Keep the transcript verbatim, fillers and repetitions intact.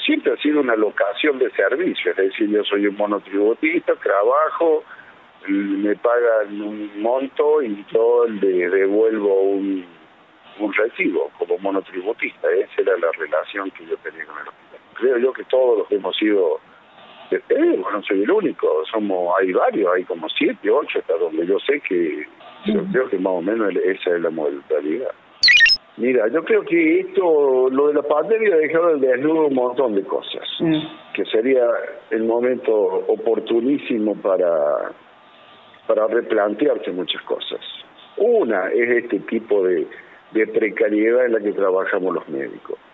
siempre ha sido una locación de servicio, es decir, yo soy un monotributista, trabajo, me pagan un monto y yo le devuelvo un, un recibo como monotributista. Esa era la relación que yo tenía con el hospital. Creo yo que todos los que hemos sido despedidos, no soy el único, somos hay varios, hay como siete, ocho, hasta donde yo sé que yo creo que más o menos esa es la modalidad. Mira, yo creo que esto, lo de la pandemia ha dejado al desnudo un montón de cosas, mm. que sería el momento oportunísimo para, para replantearse muchas cosas. Una es este tipo de, de precariedad en la que trabajamos los médicos.